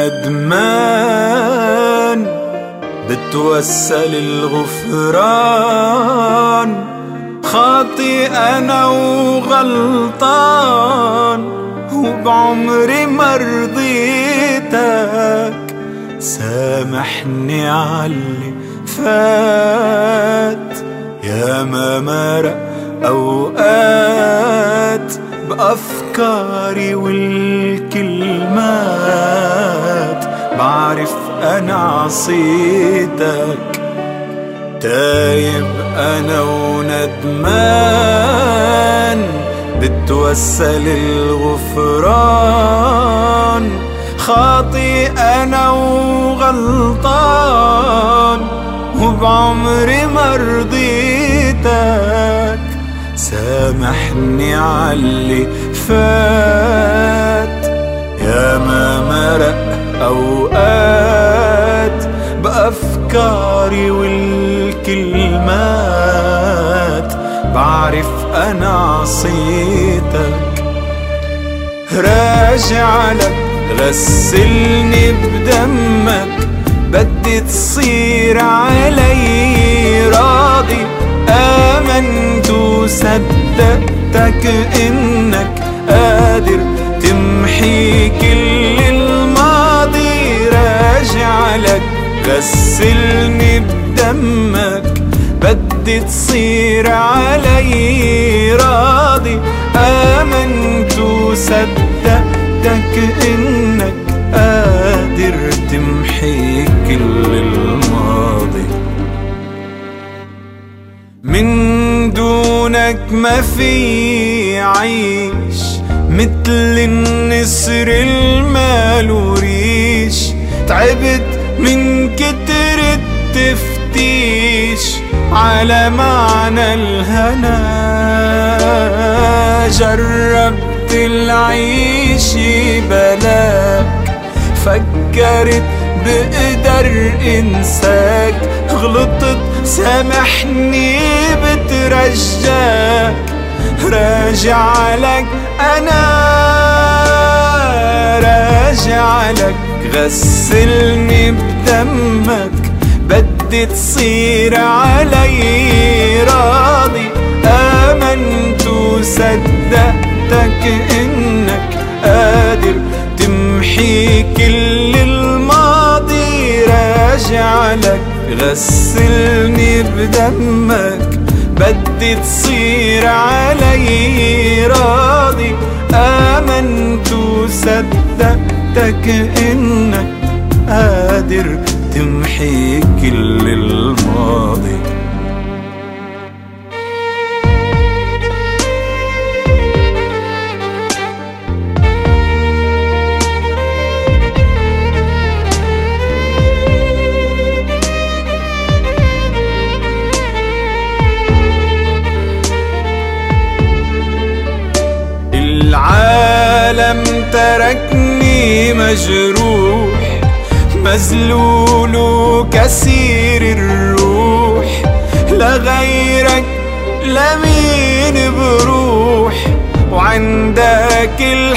وندمان بتوسل الغفران، خاطئ أنا وغلطان وبعمري ما رضيتك. سامحني عاللي فات، يا ما مرق أوقات بأفكاري والكلمات، بعرف أنا عصيتك. تايب أنا وندمان بتوسل الغفران، خاطئ أنا وغلطان وبعمري ما رضيتك. سامحني عاللي فات، يا ما مرق أوقات بأفكاري والكلمات، بعرف أنا عصيتك. راجع لك غسلني بدمك، بدي تصير علي راضي. آمنت وصدقتك إنك قادر تمحي كل الماضي. راجع لك غسلني بدمك، بدي تصير علي راضي. آمنت وصدقتك إنك قادر تمحي كل الماضي. من دونك ما في عيش، مثل النسر المال ريش. تعبت من كتر التفتيش على معنى الهنا، جربت العيش بلاك، فكرت بقدر انساك. غلطت سامحني بترجاك، راجع لك أنا راجع لك. غسلني بدمك، بدي تصير علي راضي. آمنت وصدقتك إنك قادر تمحي كل الماضي. راجع لك غسلني بدمك، بدي تصير علي راضي. آمنت وصدقتك إنك قادر تمحي كل الماضي. العالم تركني مجروح، مذلول وكسير الروح. لغيرك لمين بروح، وعندك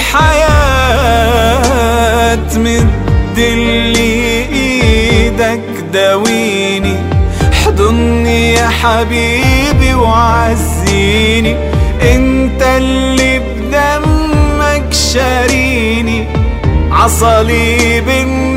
الحياة. مدلي ايدك داويني، حضني يا حبيبي وعزيني. انت اللي بدمك شاريني، عصليب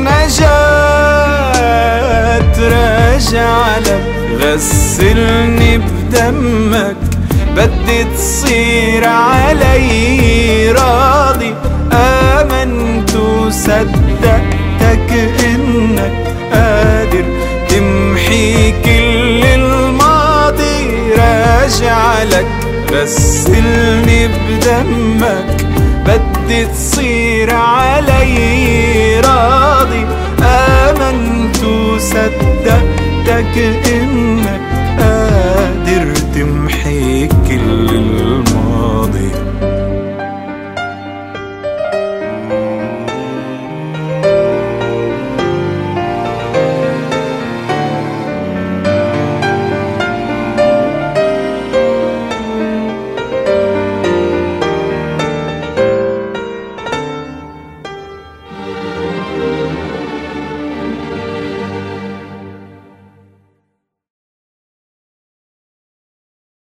النجاة. راجع لك غسلني بدمك، بدي تصير علي راضي. آمنت وصدقتك إنك قادر تمحي كل الماضي. راجع لك غسلني بدمك، بدي تصير علي راضي. آمنت وصدقتك إنك